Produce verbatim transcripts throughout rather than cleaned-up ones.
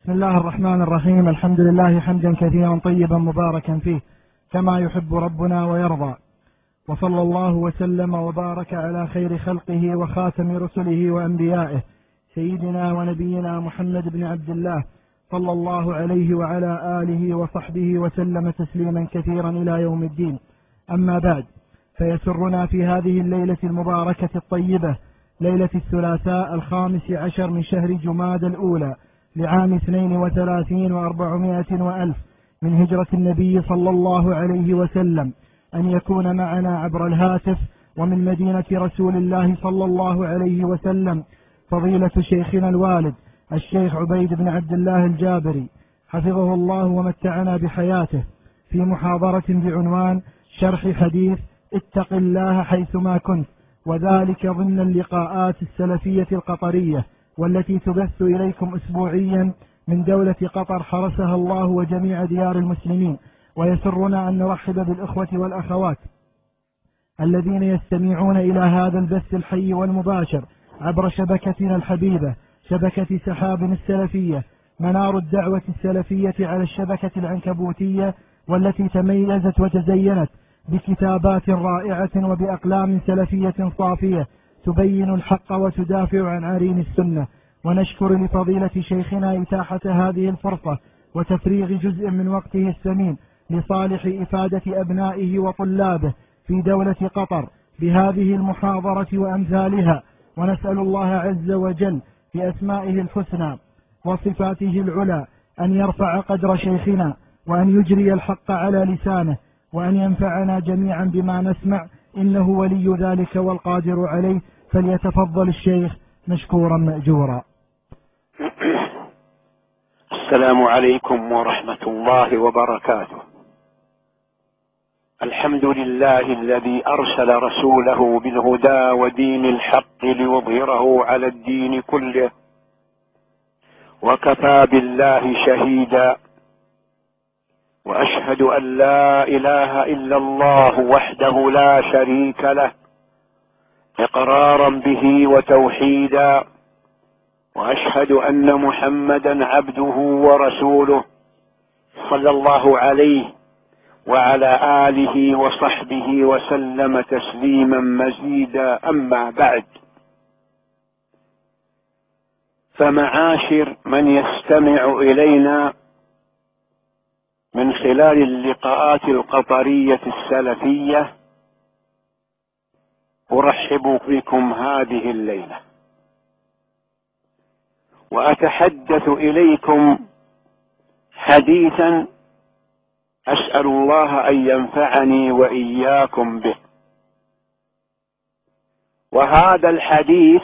بسم الله الرحمن الرحيم. الحمد لله حمدا كثيرا طيبا مباركا فيه كما يحب ربنا ويرضى، وصلى الله وسلم وبارك على خير خلقه وخاتم رسله وأنبيائه سيدنا ونبينا محمد بن عبد الله صلى الله عليه وعلى آله وصحبه وسلم تسليما كثيرا إلى يوم الدين. أما بعد، فيسرنا في هذه الليلة المباركة الطيبة، ليلة الثلاثاء الخامس عشر من شهر جماد الأولى لعام اثنين وثلاثين وأربعمائة وألف من هجرة النبي صلى الله عليه وسلم، أن يكون معنا عبر الهاتف ومن مدينة رسول الله صلى الله عليه وسلم فضيلة شيخنا الوالد الشيخ عبيد بن عبد الله الجابري حفظه الله ومتعنا بحياته، في محاضرة بعنوان شرح حديث اتق الله حيثما كنت، وذلك ضمن اللقاءات السلفية القطرية والتي تبث إليكم أسبوعيا من دولة قطر حرسها الله وجميع ديار المسلمين. ويسرنا أن نرحب بالإخوة والأخوات الذين يستمعون إلى هذا البث الحي والمباشر عبر شبكتنا الحبيبة، شبكة سحاب السلفية، منار الدعوة السلفية على الشبكة العنكبوتية، والتي تميزت وتزينت بكتابات رائعة وبأقلام سلفية صافية تبين الحق وتدافع عن عرين السنة. ونشكر لفضيلة شيخنا إتاحة هذه الفرصة وتفريغ جزء من وقته الثمين لصالح إفادة أبنائه وطلابه في دولة قطر بهذه المحاضرة وأمثالها، ونسأل الله عز وجل بأسمائه الحسنى وصفاته العلى أن يرفع قدر شيخنا، وأن يجري الحق على لسانه، وأن ينفعنا جميعا بما نسمع، إنه ولي ذلك والقادر عليه. فليتفضل الشيخ مشكورا مأجورا. السلام عليكم ورحمة الله وبركاته. الحمد لله الذي أرسل رسوله بالهدى ودين الحق ليظهره على الدين كله، وكفى بالله شهيدا، وأشهد أن لا إله إلا الله وحده لا شريك له إقرارا به وتوحيدا، وأشهد أن محمدا عبده ورسوله صلى الله عليه وعلى آله وصحبه وسلم تسليما مزيدا. أما بعد، فمعاشر من يستمع إلينا من خلال اللقاءات القطرية السلفية، أرحب بكم هذه الليلة، وأتحدث إليكم حديثا أسأل الله أن ينفعني وإياكم به. وهذا الحديث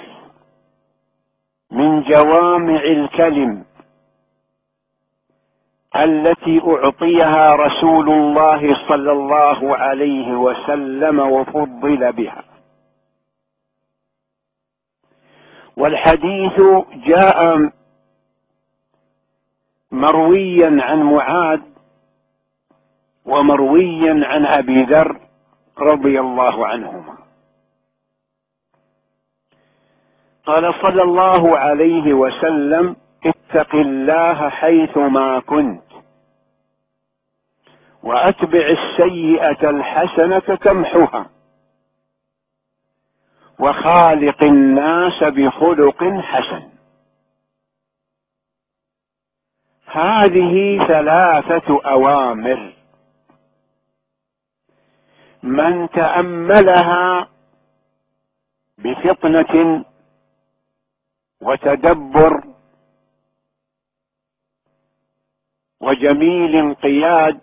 من جوامع الكلم التي أعطيها رسول الله صلى الله عليه وسلم وفضل بها. والحديث جاء مرويا عن معاذ ومرويا عن أبي ذر رضي الله عنهما، قال صلى الله عليه وسلم: اتق الله حيثما كنت، وأتبع السيئة الحسنة تمحها، وخالق الناس بخلق حسن. هذه ثلاثة أوامر من تأملها بفطنة وتدبر وجميل انقياد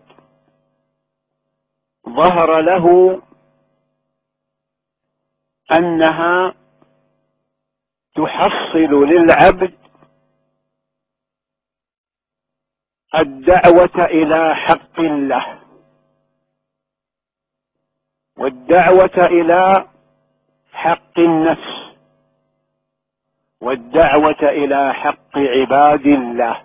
ظهر له أنها تحصل للعبد الدعوة إلى حق الله، والدعوة إلى حق النفس، والدعوة إلى حق عباد الله.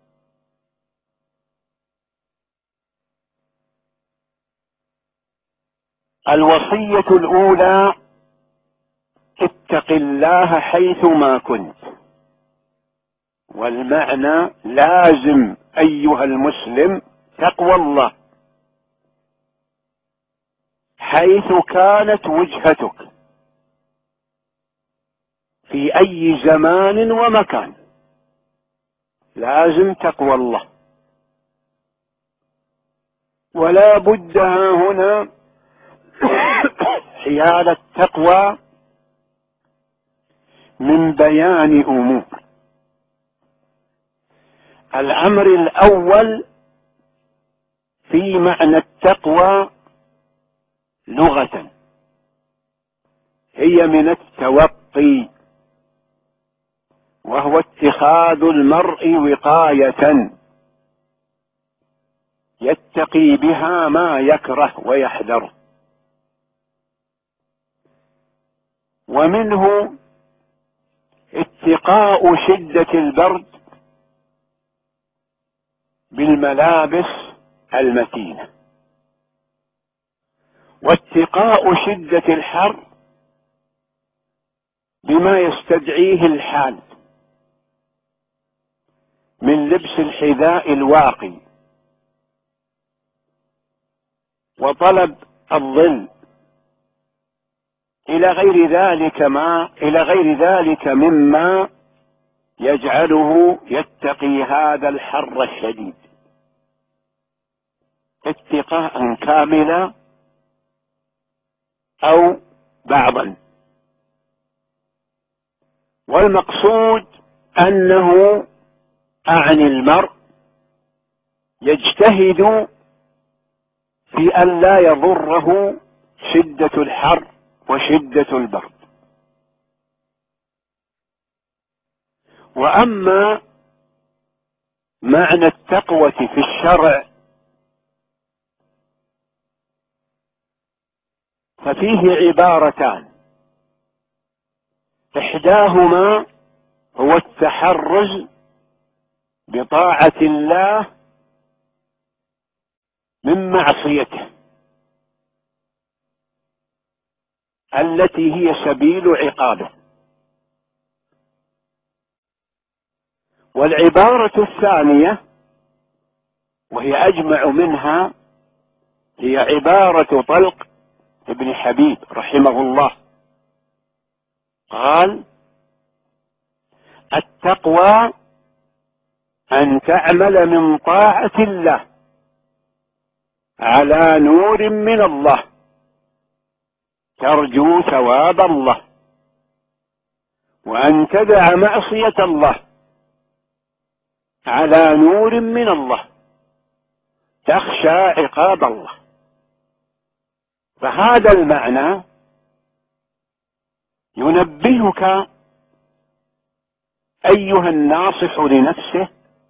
الوصية الأولى: اتق الله حيثما كنت. والمعنى لازم أيها المسلم تقوى الله حيث كانت وجهتك في أي زمان ومكان، لازم تقوى الله. ولا بد هنا حيال التقوى من بيان أمور. الأمر الأول في معنى التقوى لغة هي من التوقي، وهو اتخاذ المرء وقاية يتقي بها ما يكره ويحذره. ومنه اتقاء شدة البرد بالملابس المتينة، واتقاء شدة الحر بما يستدعيه الحال من لبس الحذاء الواقي وطلب الظل إلى غير ذلك ما إلى غير ذلك مما يجعله يتقي هذا الحر الشديد اتقاء كاملا أو بعضا. والمقصود أنه أعني المرء يجتهد في أن لا يضره شدة الحر وشدة البرد. وأما معنى التقوى في الشرع ففيه عبارتان، إحداهما هو التحرز بطاعة الله من معصيته التي هي سبيل عقابه. والعبارة الثانية وهي أجمع منها هي عبارة طلق ابن حبيب رحمه الله، قال: التقوى أن تعمل من طاعة الله على نور من الله ترجو ثواب الله، وأن تدع معصية الله على نور من الله تخشى عقاب الله. فهذا المعنى ينبهك أيها الناصح لنفسه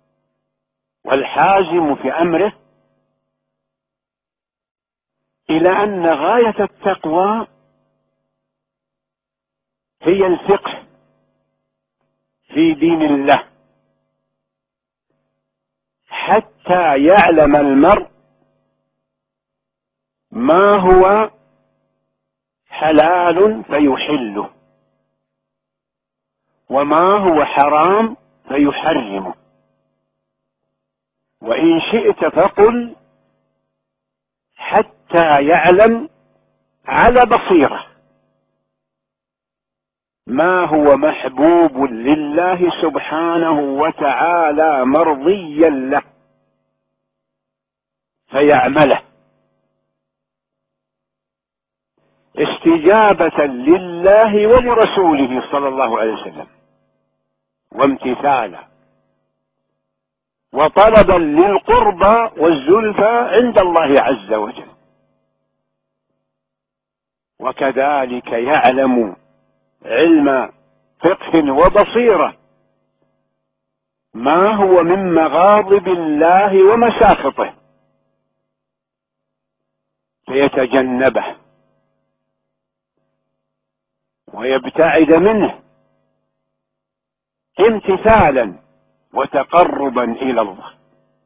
والحازم في أمره إلى أن غاية التقوى هي الفقه في دين الله، حتى يعلم المرء ما هو حلال فيحله وما هو حرام فيحرمه. وإن شئت فقل حتى يعلم على بصيرة ما هو محبوب لله سبحانه وتعالى مرضيا له فيعمله استجابة لله ولرسوله صلى الله عليه وسلم، وامتثالا وطلبا للقربى والزلفى عند الله عز وجل. وكذلك يعلم علم فقه وبصيرة ما هو من مغاضب الله ومساخطه فيتجنبه ويبتعد منه امتثالا وتقربا إلى الله.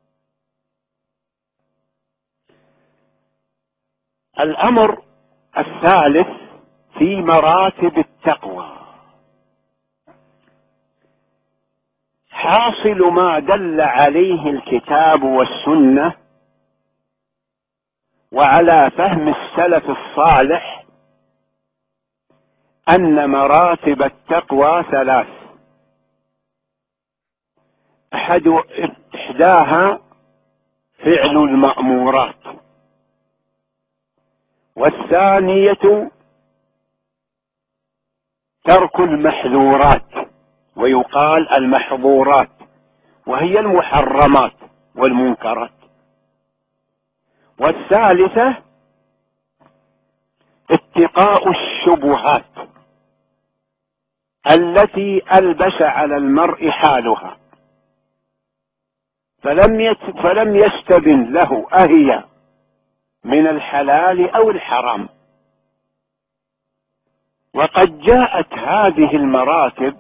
الأمر الثالث في مراتب التقوى حاصل ما دل عليه الكتاب والسنة وعلى فهم السلف الصالح أن مراتب التقوى ثلاث: أحد إحداها فعل المأمورات، والثانية ترك المحذورات ويقال المحظورات، وهي المحرمات والمنكرات، والثالثة اتقاء الشبهات التي ألبس على المرء حالها فلم فلم يستبن له أهي من الحلال أو الحرام. وقد جاءت هذه المراتب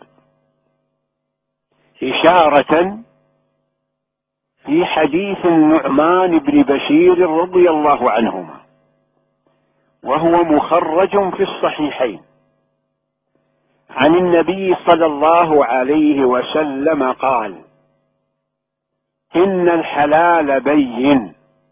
إشارة في حديث النعمان بن بشير رضي الله عنهما، وهو مخرج في الصحيحين، عن النبي صلى الله عليه وسلم قال: إن الحلال بين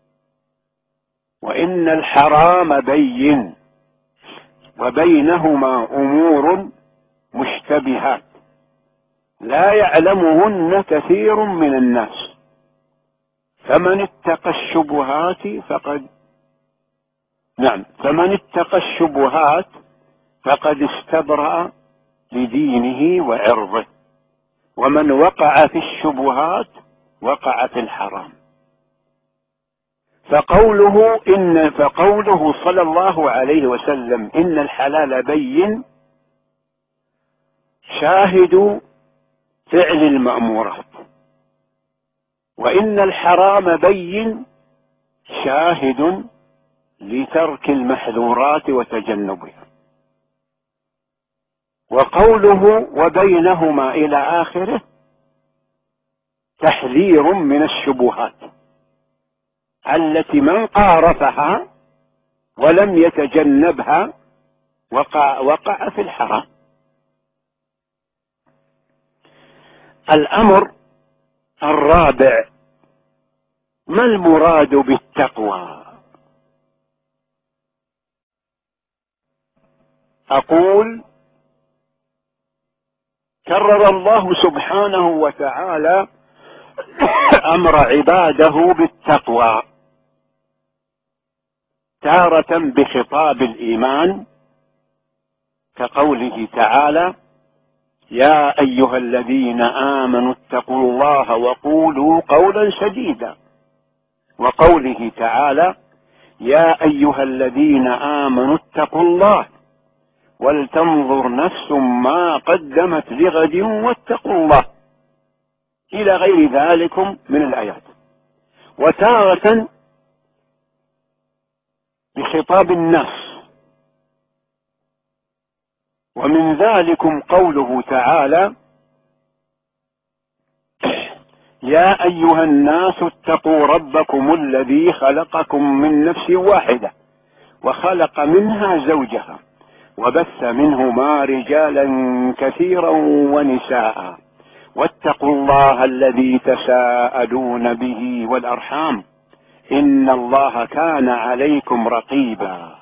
وإن الحرام بين وبينهما أمور مشتبهات لا يعلمهن كثير من الناس، فمن اتقى الشبهات فقد نعم فمن اتقى الشبهات فقد استبرأ لدينه وعرضه، ومن وقع في الشبهات وقع في الحرام. فقوله إن فقوله صلى الله عليه وسلم إن الحلال بين شاهد فعل المأمورات، وإن الحرام بين شاهد لترك المحذورات وتجنبها. وقوله وبينهما إلى آخره تحذير من الشبهات التي من قارفها ولم يتجنبها وقع, وقع في الحرام. الأمر الرابع: ما المراد بالتقوى؟ أقول: كرر الله سبحانه وتعالى أمر عباده بالتقوى، تارة بخطاب الإيمان كقوله تعالى: يا أيها الذين آمنوا اتقوا الله وقولوا قولا سديدا، وقوله تعالى: يا أيها الذين آمنوا اتقوا الله ولتنظر نفس ما قدمت لغد واتقوا الله، إلى غير ذلك من الآيات. وتارة بخطاب الناس، ومن ذلكم قوله تعالى: يا أيها الناس اتقوا ربكم الذي خلقكم من نفس واحدة وخلق منها زوجها وبث منهما رجالا كثيرا ونساء واتقوا الله الذي تساءلون به والأرحام إن الله كان عليكم رقيبا.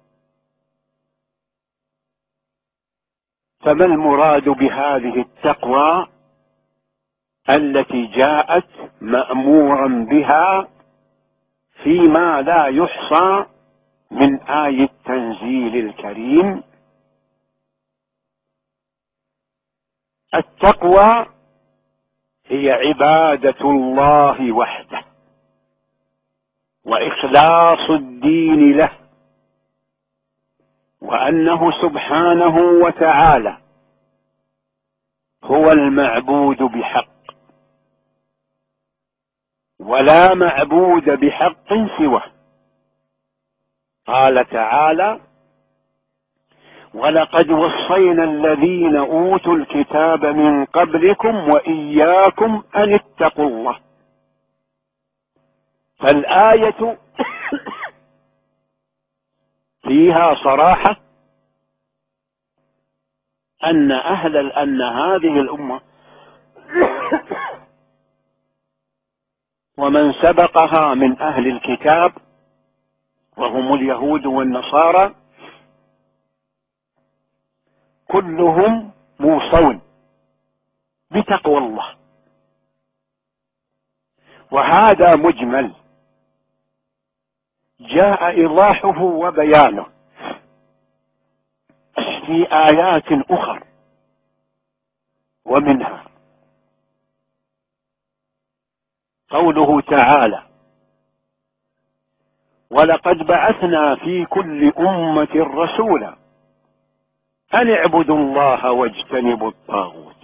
فما المراد بهذه التقوى التي جاءت مأمورا بها فيما لا يحصى من آية التنزيل الكريم؟ التقوى هي عبادة الله وحده وإخلاص الدين له، وأنه سبحانه وتعالى هو المعبود بحق، ولا معبود بحق سواه. قال تعالى: ولقد وصينا الذين أوتوا الكتاب من قبلكم وإياكم أن اتقوا الله. فالآية فيها صراحة أن أهل أن هذه الأمة ومن سبقها من أهل الكتاب وهم اليهود والنصارى كلهم موصون بتقوى الله، وهذا مجمل جاء إيضاحه وبيانه في آيات أخرى، ومنها قوله تعالى: ولقد بعثنا في كل أمة رسولا أن اعبدوا الله واجتنبوا الطاغوت.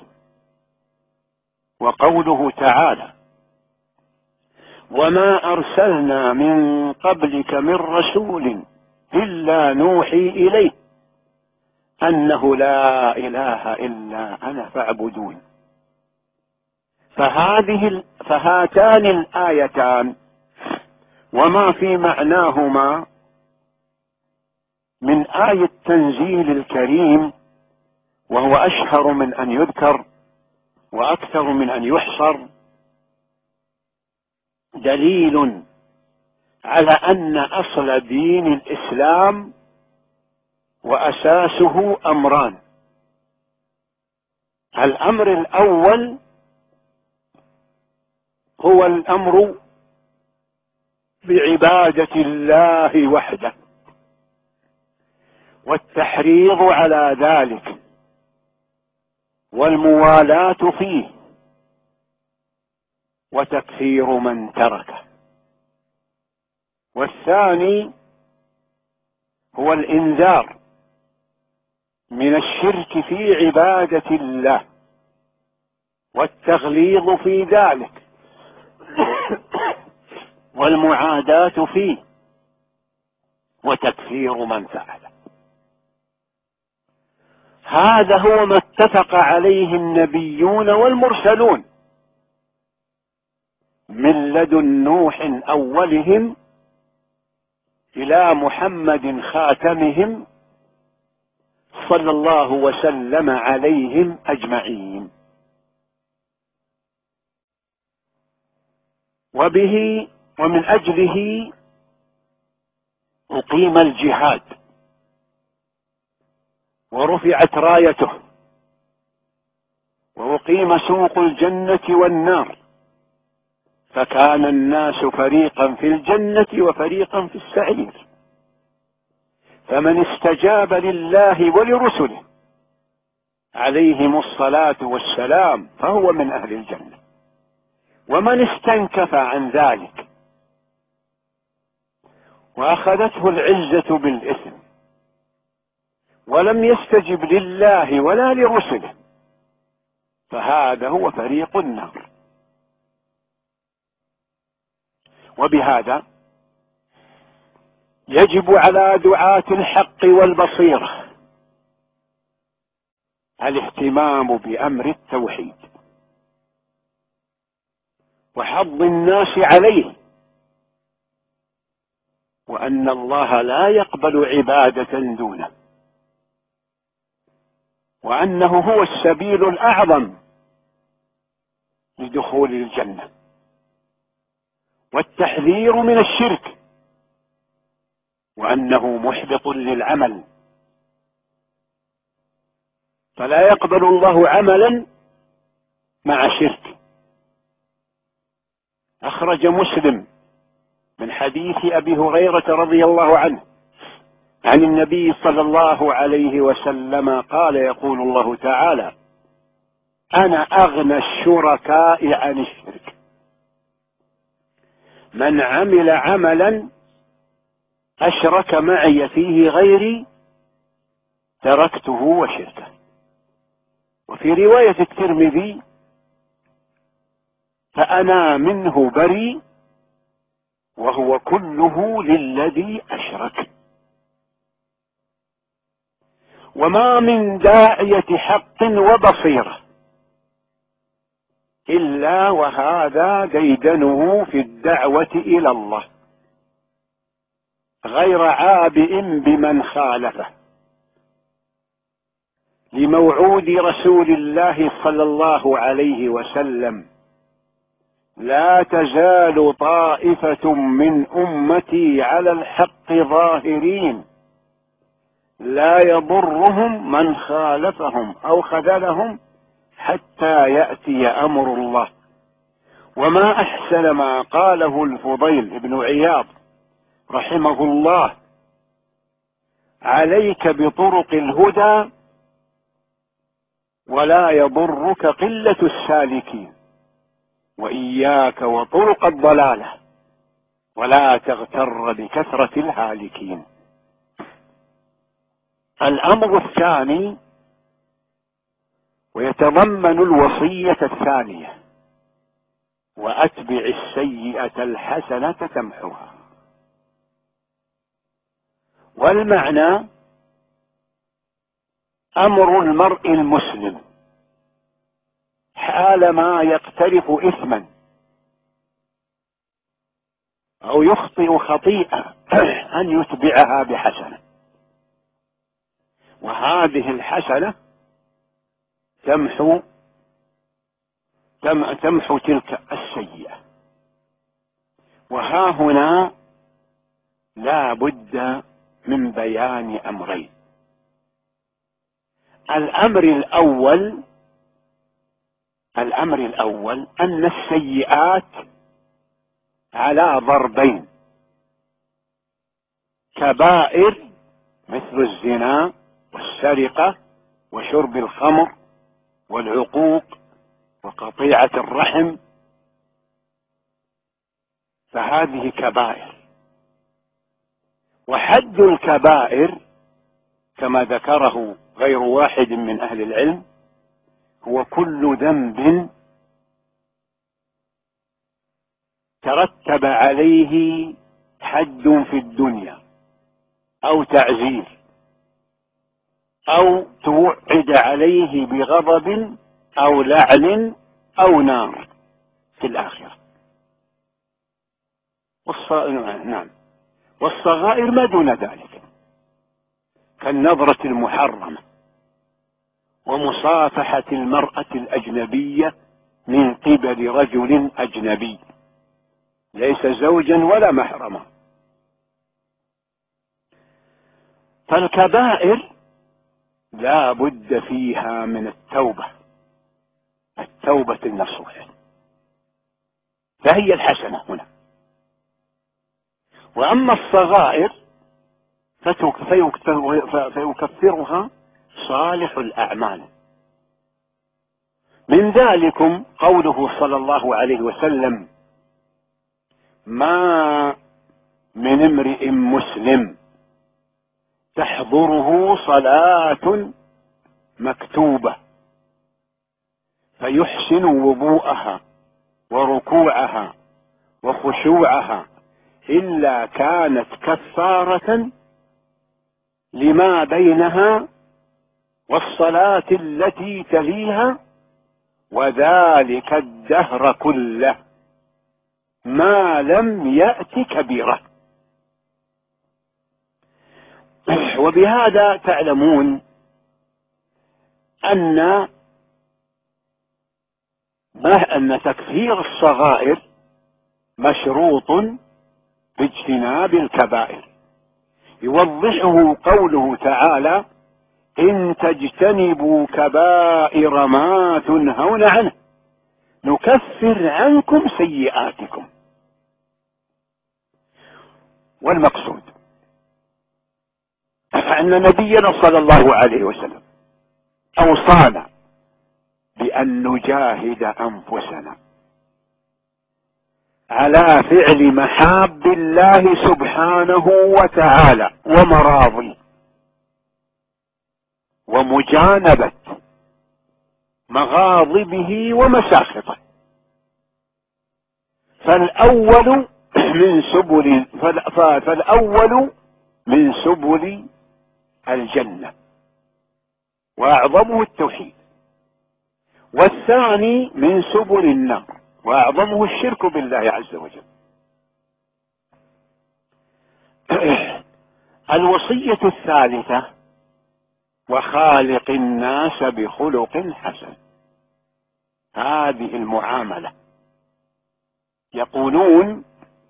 وقوله تعالى: وما أرسلنا من قبلك من رسول إلا نوحي إليه أنه لا إله إلا أنا فاعبدون. فهذه فهاتان الآيتان وما في معناهما من آية تنزيل الكريم، وهو أشهر من أن يذكر وأكثر من أن يحصر، دليل على أن أصل دين الإسلام وأساسه أمران. الأمر الأول هو الأمر بعبادة الله وحده، والتحريض على ذلك والموالاة فيه، وتكفير من تركه. والثاني هو الإنذار من الشرك في عبادة الله والتغليظ في ذلك والمعاداة فيه وتكفير من فعله. هذا هو ما اتفق عليه النبيون والمرسلون من لدن نوح أولهم إلى محمد خاتمهم صلى الله وسلم عليهم أجمعين. وبه ومن أجله أقيم الجهاد ورفعت رايته، وأقيم سوق الجنة والنار، فكان الناس فريقا في الجنة وفريقا في السعير، فمن استجاب لله ولرسله عليهم الصلاة والسلام فهو من أهل الجنة، ومن استنكف عن ذلك وأخذته العزة بالإثم ولم يستجب لله ولا لرسله فهذا هو فريق النار. وبهذا يجب على دعاة الحق والبصيرة الاهتمام بأمر التوحيد وحض الناس عليه، وأن الله لا يقبل عبادة دونه، وأنه هو السبيل الأعظم لدخول الجنة، والتحذير من الشرك، وأنه محبط للعمل، فلا يقبل الله عملا مع شرك. أخرج مسلم من حديث أبي هريرة رضي الله عنه عن النبي صلى الله عليه وسلم قال: يقول الله تعالى: أنا أغنى الشركاء عن الشرك، من عمل عملا أشرك معي فيه غيري تركته وشركه. وفي رواية الترمذي: فأنا منه بريء وهو كله للذي أشرك. وما من داعية حق وبصيرة إلا وهذا ديدنه في الدعوة إلى الله، غير عابئ بمن خالفه، لموعود رسول الله صلى الله عليه وسلم: لا تزال طائفة من أمتي على الحق ظاهرين لا يضرهم من خالفهم أو خذلهم حتى يأتي أمر الله. وما أحسن ما قاله الفضيل بن عياض رحمه الله: عليك بطرق الهدى ولا يضرك قلة السالكين، وإياك وطرق الضلالة ولا تغتر بكثرة الهالكين. الأمر الثاني ويتضمن الوصية الثانية: وأتبع السيئة الحسنة تمحها. والمعنى أمر المرء المسلم حالما يقترف إثما أو يخطئ خطيئة أن يتبعها بحسنة، وهذه الحسنة تمحو تمحو تلك السيئة. وها هنا لا بد من بيان أمرين. الأمر الأول الأمر الأول أن السيئات على ضربين: كبائر مثل الزنا والسرقة وشرب الخمر والعقوق وقطيعة الرحم، فهذه كبائر. وحد الكبائر كما ذكره غير واحد من أهل العلم هو كل ذنب ترتب عليه حد في الدنيا أو تعزير أو توعد عليه بغضب أو لعن أو نار في الآخرة. والصغائر نعم والصغائر ما دون ذلك كالنظرة المحرمة ومصافحة المرأة الأجنبية من قبل رجل أجنبي ليس زوجا ولا محرما. فالكبائر لا بد فيها من التوبة، التوبة النصوح، فهي الحسنة هنا. وأما الصغائر فيكفرها صالح الأعمال. من ذلكم قوله صلى الله عليه وسلم: ما من امرئ مسلم تحضره صلاة مكتوبة فيحسن وضوءها وركوعها وخشوعها إلا كانت كفارة لما بينها والصلاة التي تليها، وذلك الدهر كله ما لم يأت كبيرة. وبهذا تعلمون أن ما أن تكفير الصغائر مشروط باجتناب الكبائر. يوضحه قوله تعالى: إن تجتنبوا كبائر ما تنهون عنه نكفر عنكم سيئاتكم. والمقصود أن نبينا صلى الله عليه وسلم أوصانا بأن نجاهد أنفسنا على فعل محاب الله سبحانه وتعالى ومراضيه، ومجانبة مغاضبه ومساخطه. فالأول من سبل فالأول من سبل الجنة وأعظمه التوحيد، والثاني من سبل النار وأعظمه الشرك بالله عز وجل. الوصية الثالثة: وخالق الناس بخلق حسن. هذه المعاملة. يقولون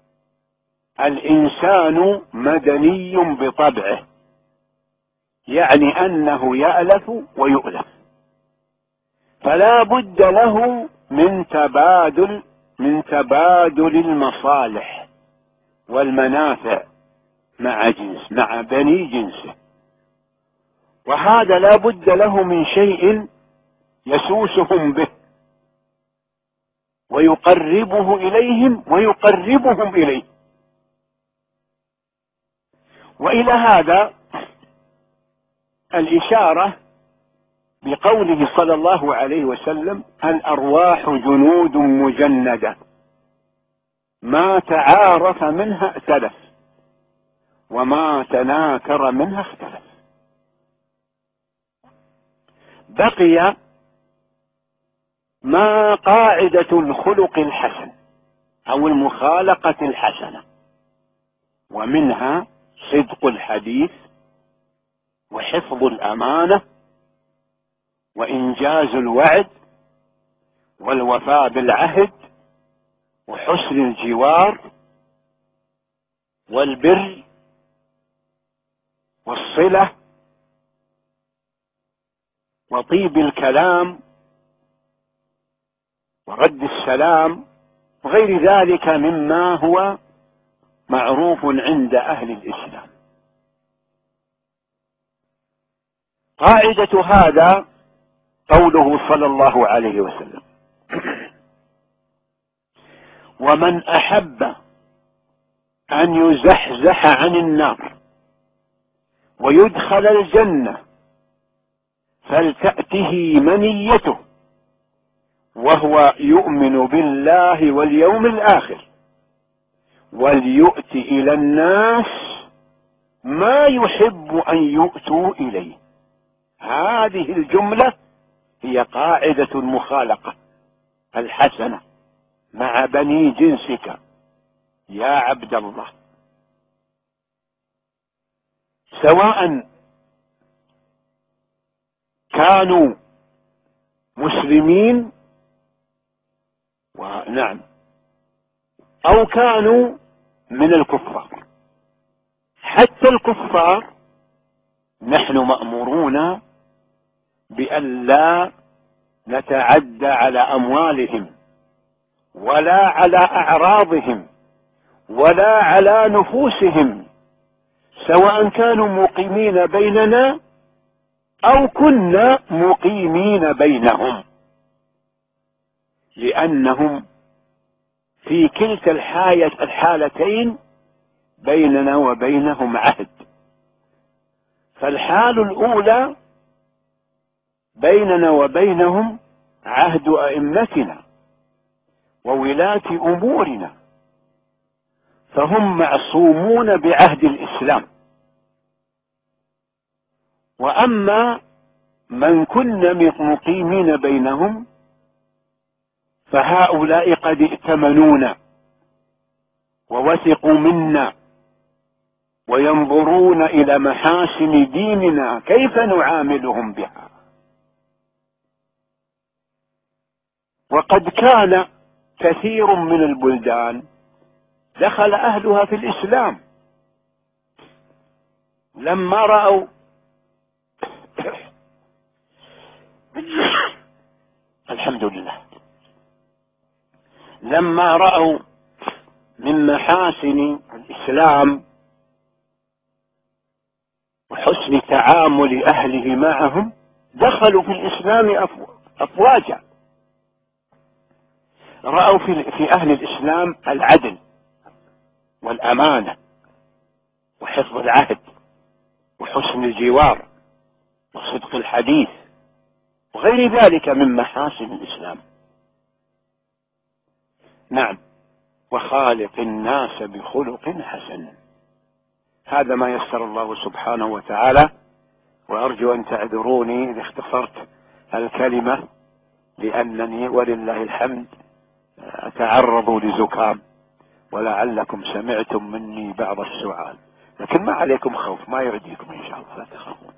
الإنسان مدني بطبعه، يعني أنه يألف ويؤلف، فلا بد له من تبادل من تبادل المصالح والمنافع مع جنس مع بني جنسه، وهذا لا بد له من شيء يسوسهم به ويقربه إليهم ويقربهم إليه. وإلى هذا الإشارة بقوله صلى الله عليه وسلم: الأرواح جنود مجندة ما تعارف منها ائتلف وما تناكر منها اختلف. بقي ما قاعدة الخلق الحسن أو المخالقة الحسنة، ومنها صدق الحديث وحفظ الأمانة وإنجاز الوعد والوفاء بالعهد وحسن الجوار والبر والصلة وطيب الكلام ورد السلام وغير ذلك مما هو معروف عند أهل الإسلام. قاعدة هذا قوله صلى الله عليه وسلم: ومن أحب أن يزحزح عن النار ويدخل الجنة فلتأته منيته وهو يؤمن بالله واليوم الآخر وليؤت إلى الناس ما يحب أن يؤتوا إليه. هذه الجملة هي قاعدة المخالقة الحسنة مع بني جنسك يا عبد الله، سواء كانوا مسلمين ونعم أو كانوا من الكفار. حتى الكفار نحن مأمورون بأن لا نتعدى على أموالهم ولا على أعراضهم ولا على نفوسهم، سواء كانوا مقيمين بيننا أو كنا مقيمين بينهم، لأنهم في كلتا الحالتين بيننا وبينهم عهد. فالحال الأولى بيننا وبينهم عهد أئمتنا وولاة أمورنا، فهم معصومون بعهد الإسلام. وأما من كنا مقيمين بينهم فهؤلاء قد ائتمنونا ووثقوا منا وينظرون إلى محاسن ديننا كيف نعاملهم بها. وقد كان كثير من البلدان دخل أهلها في الإسلام لما رأوا الحمد لله لما رأوا من محاسن الإسلام وحسن تعامل أهله معهم دخلوا في الإسلام أفواجا. رأوا في أهل الإسلام العدل والأمانة وحفظ العهد وحسن الجوار وصدق الحديث وغير ذلك من محاسن الإسلام. نعم، وخالق الناس بخلق حسن. هذا ما يسر الله سبحانه وتعالى، وأرجو أن تعذروني إذا اختصرت الكلمة، لأنني ولله الحمد أتعرض لزكام، ولعلكم سمعتم مني بعض السؤال، لكن ما عليكم خوف، ما يرديكم إن شاء الله، لا تخافون.